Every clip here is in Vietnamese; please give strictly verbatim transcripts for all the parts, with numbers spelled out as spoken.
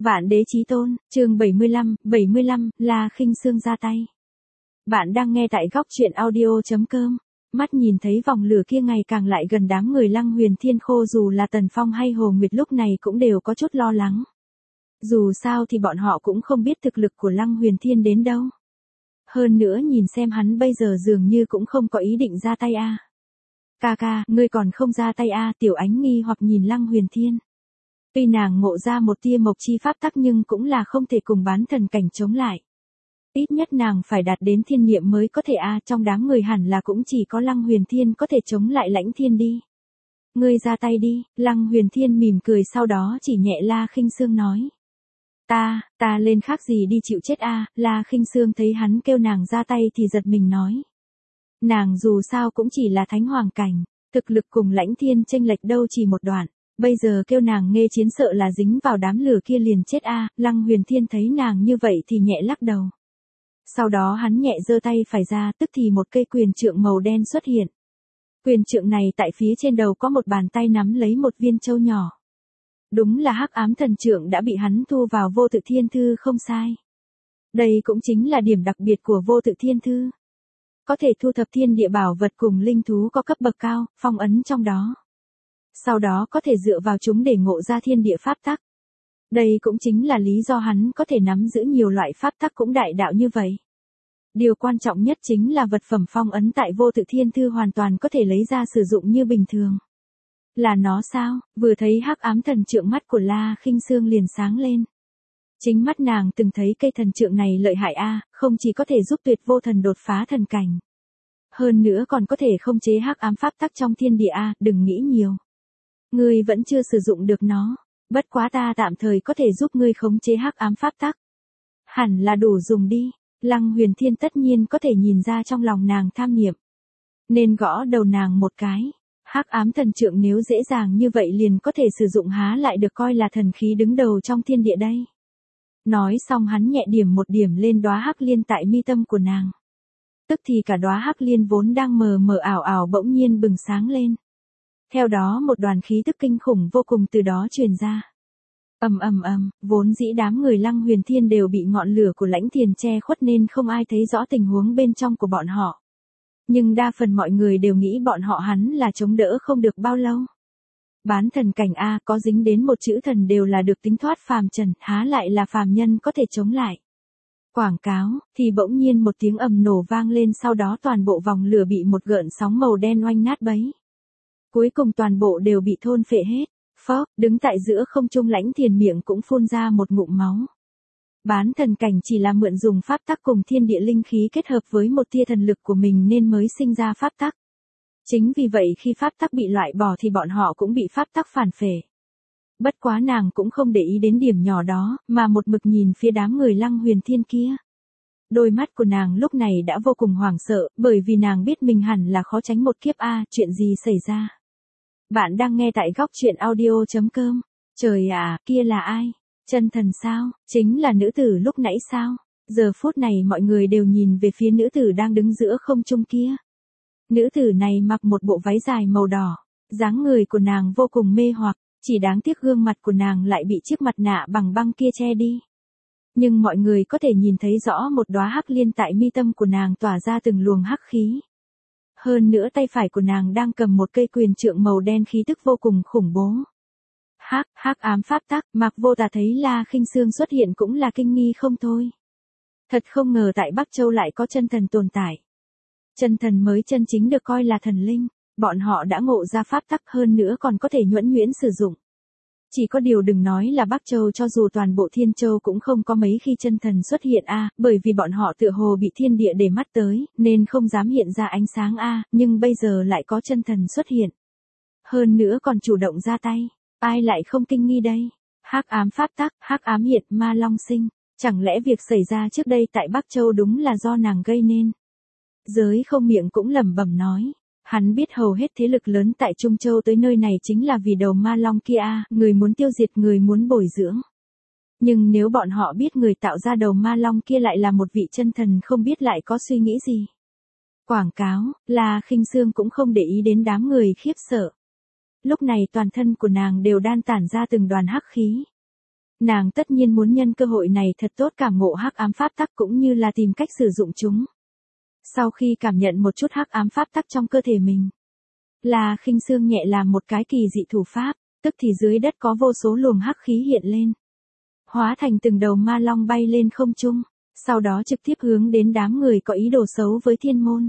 Vạn đế chí tôn, chương bảy mươi lăm, bảy mươi lăm, La Khinh Sương ra tay. Bạn đang nghe tại góc truyện audio chấm com. Mắt nhìn thấy vòng lửa kia ngày càng lại gần đám người Lăng Huyền Thiên Khô, dù là Tần Phong hay Hồ Nguyệt lúc này cũng đều có chút lo lắng. Dù sao thì bọn họ cũng không biết thực lực của Lăng Huyền Thiên đến đâu. Hơn nữa nhìn xem hắn bây giờ dường như cũng không có ý định ra tay a. À. Ca ca, ngươi còn không ra tay a? À, Tiểu Ánh nghi hoặc nhìn Lăng Huyền Thiên. Tuy nàng ngộ ra một tia mộc chi pháp tắc nhưng cũng là không thể cùng bán thần cảnh chống lại. Ít nhất nàng phải đạt đến thiên niệm mới có thể a, à, trong đám người hẳn là cũng chỉ có Lăng Huyền Thiên có thể chống lại Lãnh Thiên đi. Ngươi ra tay đi, Lăng Huyền Thiên mỉm cười sau đó chỉ nhẹ La Khinh Sương nói. Ta, ta lên khác gì đi chịu chết a? À, La Khinh Sương thấy hắn kêu nàng ra tay thì giật mình nói. Nàng dù sao cũng chỉ là thánh hoàng cảnh, thực lực cùng Lãnh Thiên chênh lệch đâu chỉ một đoạn. Bây giờ kêu nàng nghe chiến sợ là dính vào đám lửa kia liền chết a. À, Lăng Huyền Thiên thấy nàng như vậy thì nhẹ lắc đầu. Sau đó hắn nhẹ giơ tay phải ra, tức thì một cây quyền trượng màu đen xuất hiện. Quyền trượng này tại phía trên đầu có một bàn tay nắm lấy một viên châu nhỏ. Đúng là Hắc Ám Thần Trượng đã bị hắn thu vào Vô Tự Thiên Thư không sai. Đây cũng chính là điểm đặc biệt của Vô Tự Thiên Thư. Có thể thu thập thiên địa bảo vật cùng linh thú có cấp bậc cao, phong ấn trong đó. Sau đó có thể dựa vào chúng để ngộ ra thiên địa pháp tắc. Đây cũng chính là lý do hắn có thể nắm giữ nhiều loại pháp tắc cũng đại đạo như vậy. Điều quan trọng nhất chính là vật phẩm phong ấn tại Vô Tự Thiên Thư hoàn toàn có thể lấy ra sử dụng như bình thường. Là nó sao? Vừa thấy Hắc Ám Thần Trượng mắt của La Khinh Sương liền sáng lên. Chính mắt nàng từng thấy cây thần trượng này lợi hại a, à, không chỉ có thể giúp Tuyệt Vô Thần đột phá thần cảnh. Hơn nữa còn có thể khống chế hắc ám pháp tắc trong thiên địa a, à, đừng nghĩ nhiều. Ngươi vẫn chưa sử dụng được nó, bất quá ta tạm thời có thể giúp ngươi khống chế hắc ám pháp tắc. Hẳn là đủ dùng đi. Lăng Huyền Thiên tất nhiên có thể nhìn ra trong lòng nàng tham niệm, nên gõ đầu nàng một cái. Hắc ám thần trượng nếu dễ dàng như vậy liền có thể sử dụng há lại được coi là thần khí đứng đầu trong thiên địa đây. Nói xong hắn nhẹ điểm một điểm lên đóa hắc liên tại mi tâm của nàng. Tức thì cả đóa hắc liên vốn đang mờ mờ ảo ảo bỗng nhiên bừng sáng lên. Theo đó một đoàn khí tức kinh khủng vô cùng từ đó truyền ra. Ầm ầm ầm, vốn dĩ đám người Lăng Huyền Thiên đều bị ngọn lửa của Lãnh Thiên che khuất nên không ai thấy rõ tình huống bên trong của bọn họ. Nhưng đa phần mọi người đều nghĩ bọn họ hắn là chống đỡ không được bao lâu. Bán thần cảnh a, có dính đến một chữ thần đều là được tính thoát phàm trần, há lại là phàm nhân có thể chống lại. Quảng cáo, thì bỗng nhiên một tiếng ầm nổ vang lên, sau đó toàn bộ vòng lửa bị một gợn sóng màu đen oanh nát bấy. Cuối cùng toàn bộ đều bị thôn phệ hết. Phó, đứng tại giữa không trung Lãnh Thiên miệng cũng phun ra một ngụm máu. Bán thần cảnh chỉ là mượn dùng pháp tắc cùng thiên địa linh khí kết hợp với một tia thần lực của mình nên mới sinh ra pháp tắc. Chính vì vậy khi pháp tắc bị loại bỏ thì bọn họ cũng bị pháp tắc phản phệ. Bất quá nàng cũng không để ý đến điểm nhỏ đó, mà một mực nhìn phía đám người Lăng Huyền Thiên kia. Đôi mắt của nàng lúc này đã vô cùng hoảng sợ, bởi vì nàng biết mình hẳn là khó tránh một kiếp a, chuyện gì xảy ra. Bạn đang nghe tại góc truyện audio chấm com. Trời ạ, à, kia là ai? Chân thần sao? Chính là nữ tử lúc nãy sao? Giờ phút này mọi người đều nhìn về phía nữ tử đang đứng giữa không trung kia. Nữ tử này mặc một bộ váy dài màu đỏ, dáng người của nàng vô cùng mê hoặc, chỉ đáng tiếc gương mặt của nàng lại bị chiếc mặt nạ bằng băng kia che đi. Nhưng mọi người có thể nhìn thấy rõ một đóa hắc liên tại mi tâm của nàng tỏa ra từng luồng hắc khí. Hơn nữa tay phải của nàng đang cầm một cây quyền trượng màu đen khí tức vô cùng khủng bố. Hắc, hắc ám pháp tắc, Mạc Vô Tà thấy La Khinh Sương xuất hiện cũng là kinh nghi không thôi. Thật không ngờ tại Bắc Châu lại có chân thần tồn tại. Chân thần mới chân chính được coi là thần linh, bọn họ đã ngộ ra pháp tắc hơn nữa còn có thể nhuẫn nhuyễn sử dụng. Chỉ có điều đừng nói là Bắc Châu, cho dù toàn bộ Thiên Châu cũng không có mấy khi chân thần xuất hiện a, à, bởi vì bọn họ tựa hồ bị thiên địa để mắt tới, nên không dám hiện ra ánh sáng a, à, nhưng bây giờ lại có chân thần xuất hiện. Hơn nữa còn chủ động ra tay, ai lại không kinh nghi đây? Hắc ám pháp tắc, hắc ám hiệt ma long sinh, chẳng lẽ việc xảy ra trước đây tại Bắc Châu đúng là do nàng gây nên? Giới không miệng cũng lẩm bẩm nói. Hắn biết hầu hết thế lực lớn tại Trung Châu tới nơi này chính là vì đầu ma long kia a, người muốn tiêu diệt, người muốn bồi dưỡng. Nhưng nếu bọn họ biết người tạo ra đầu ma long kia lại là một vị chân thần không biết lại có suy nghĩ gì. Quảng cáo, La Khinh Sương cũng không để ý đến đám người khiếp sợ. Lúc này toàn thân của nàng đều đan tản ra từng đoàn hắc khí. Nàng tất nhiên muốn nhân cơ hội này thật tốt cảm ngộ hắc ám pháp tắc cũng như là tìm cách sử dụng chúng. Sau khi cảm nhận một chút hắc ám pháp tắc trong cơ thể mình, La Khinh Sương nhẹ làm một cái kỳ dị thủ pháp, tức thì dưới đất có vô số luồng hắc khí hiện lên, hóa thành từng đầu ma long bay lên không trung, sau đó trực tiếp hướng đến đám người có ý đồ xấu với thiên môn.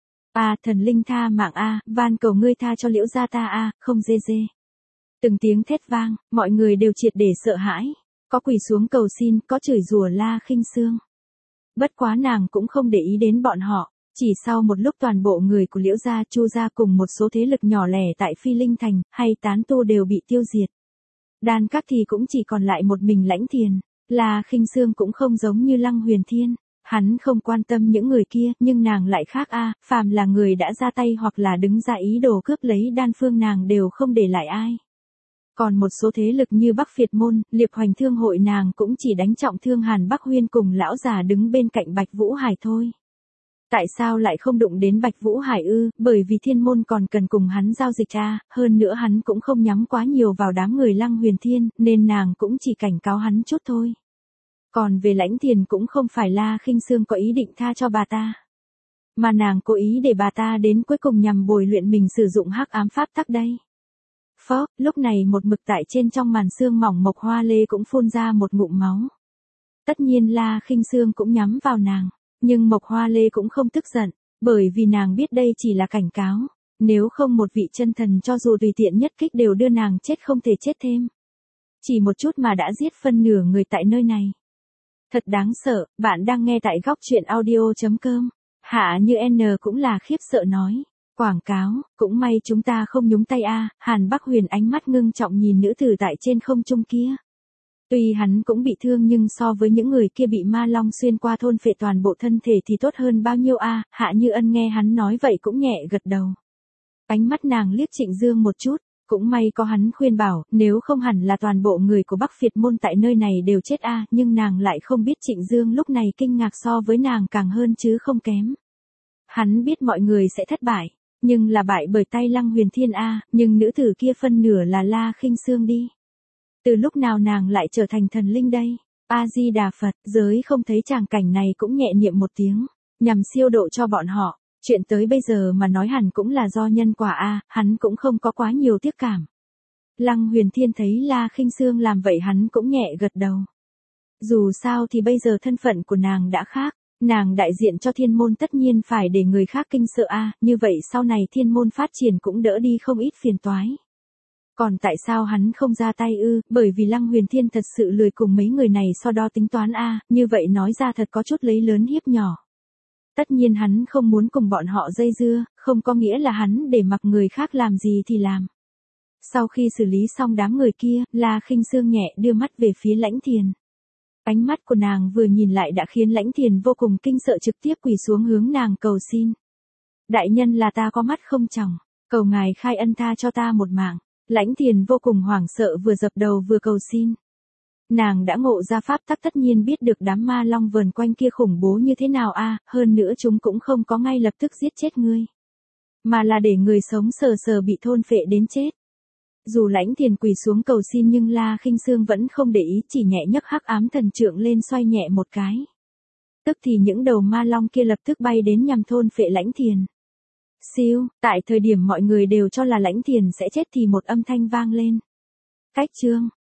A thần linh tha mạng a, van cầu ngươi tha cho Liễu gia ta a, không dê dê. Từng tiếng thét vang, mọi người đều triệt để sợ hãi, có quỳ xuống cầu xin, có chửi rủa La Khinh Sương. Bất quá nàng cũng không để ý đến bọn họ, chỉ sau một lúc toàn bộ người của Liễu gia, Chu gia cùng một số thế lực nhỏ lẻ tại Phi Linh Thành hay tán tu đều bị tiêu diệt. Đan Các thì cũng chỉ còn lại một mình Lãnh Thiền. La Khinh Sương cũng không giống như Lăng Huyền Thiên, hắn không quan tâm những người kia, nhưng nàng lại khác a, phàm là người đã ra tay hoặc là đứng ra ý đồ cướp lấy đan phương nàng đều không để lại ai. Còn một số thế lực như Bắc Việt môn, Liệp Hoành Thương hội nàng cũng chỉ đánh trọng thương Hàn Bắc Huyên cùng lão già đứng bên cạnh Bạch Vũ Hải thôi. Tại sao lại không đụng đến Bạch Vũ Hải ư? Bởi vì thiên môn còn cần cùng hắn giao dịch a, hơn nữa hắn cũng không nhắm quá nhiều vào đám người Lăng Huyền Thiên, nên nàng cũng chỉ cảnh cáo hắn chút thôi. Còn về Lãnh Thiền cũng không phải La Khinh Sương có ý định tha cho bà ta, mà nàng cố ý để bà ta đến cuối cùng nhằm bồi luyện mình sử dụng hắc ám pháp tắc đây. Phó, lúc này một mực tại trên trong màn sương mỏng Mộc Hoa Lê cũng phun ra một ngụm máu. Tất nhiên La Khinh Sương cũng nhắm vào nàng, nhưng Mộc Hoa Lê cũng không tức giận, bởi vì nàng biết đây chỉ là cảnh cáo, nếu không một vị chân thần cho dù tùy tiện nhất kích đều đưa nàng chết không thể chết thêm. Chỉ một chút mà đã giết phân nửa người tại nơi này. Thật đáng sợ, bạn đang nghe tại góc truyện audio chấm com. Hạ Như N cũng là khiếp sợ nói. Quảng cáo, cũng may chúng ta không nhúng tay a. Hàn Bắc Huyền ánh mắt ngưng trọng nhìn nữ tử tại trên không trung kia. Tuy hắn cũng bị thương nhưng so với những người kia bị ma long xuyên qua thôn phệ toàn bộ thân thể thì tốt hơn bao nhiêu a. Hạ Như Ân nghe hắn nói vậy cũng nhẹ gật đầu. Ánh mắt nàng liếc Trịnh Dương một chút. Cũng may có hắn khuyên bảo, nếu không hẳn là toàn bộ người của Bắc Việt môn tại nơi này đều chết a, nhưng nàng lại không biết Trịnh Dương lúc này kinh ngạc so với nàng càng hơn chứ không kém. Hắn biết mọi người sẽ thất bại, nhưng là bại bởi tay Lăng Huyền Thiên a, nhưng nữ tử kia phân nửa là La Khinh Sương đi. Từ lúc nào nàng lại trở thành thần linh đây? A Di Đà Phật, giới không thấy tràng cảnh này cũng nhẹ niệm một tiếng, nhằm siêu độ cho bọn họ. Chuyện tới bây giờ mà nói hẳn cũng là do nhân quả a, hắn cũng không có quá nhiều tiếc cảm. Lăng Huyền Thiên thấy La Khinh Sương làm vậy hắn cũng nhẹ gật đầu. Dù sao thì bây giờ thân phận của nàng đã khác, nàng đại diện cho thiên môn tất nhiên phải để người khác kinh sợ a, như vậy sau này thiên môn phát triển cũng đỡ đi không ít phiền toái. Còn tại sao hắn không ra tay ư? Bởi vì Lăng Huyền Thiên thật sự lười cùng mấy người này so đo tính toán a, như vậy nói ra thật có chút lấy lớn hiếp nhỏ. Tất nhiên hắn không muốn cùng bọn họ dây dưa, không có nghĩa là hắn để mặc người khác làm gì thì làm. Sau khi xử lý xong đám người kia, La Khinh Sương nhẹ đưa mắt về phía Lãnh Thiền. Ánh mắt của nàng vừa nhìn lại đã khiến Lãnh Thiền vô cùng kinh sợ, trực tiếp quỳ xuống hướng nàng cầu xin. Đại nhân là ta có mắt không tròng, cầu ngài khai ân tha cho ta một mạng. Lãnh Thiền vô cùng hoảng sợ vừa dập đầu vừa cầu xin. Nàng đã ngộ ra pháp tắc tất nhiên biết được đám ma long vờn quanh kia khủng bố như thế nào a, hơn nữa chúng cũng không có ngay lập tức giết chết ngươi, mà là để người sống sờ sờ bị thôn phệ đến chết. Dù Lãnh Thiền quỳ xuống cầu xin nhưng La Khinh Sương vẫn không để ý, chỉ nhẹ nhấc hắc ám thần trượng lên xoay nhẹ một cái. Tức thì những đầu ma long kia lập tức bay đến nhằm thôn phệ Lãnh Thiền. Siêu, tại thời điểm mọi người đều cho là Lãnh Thiền sẽ chết thì một âm thanh vang lên. Cách chương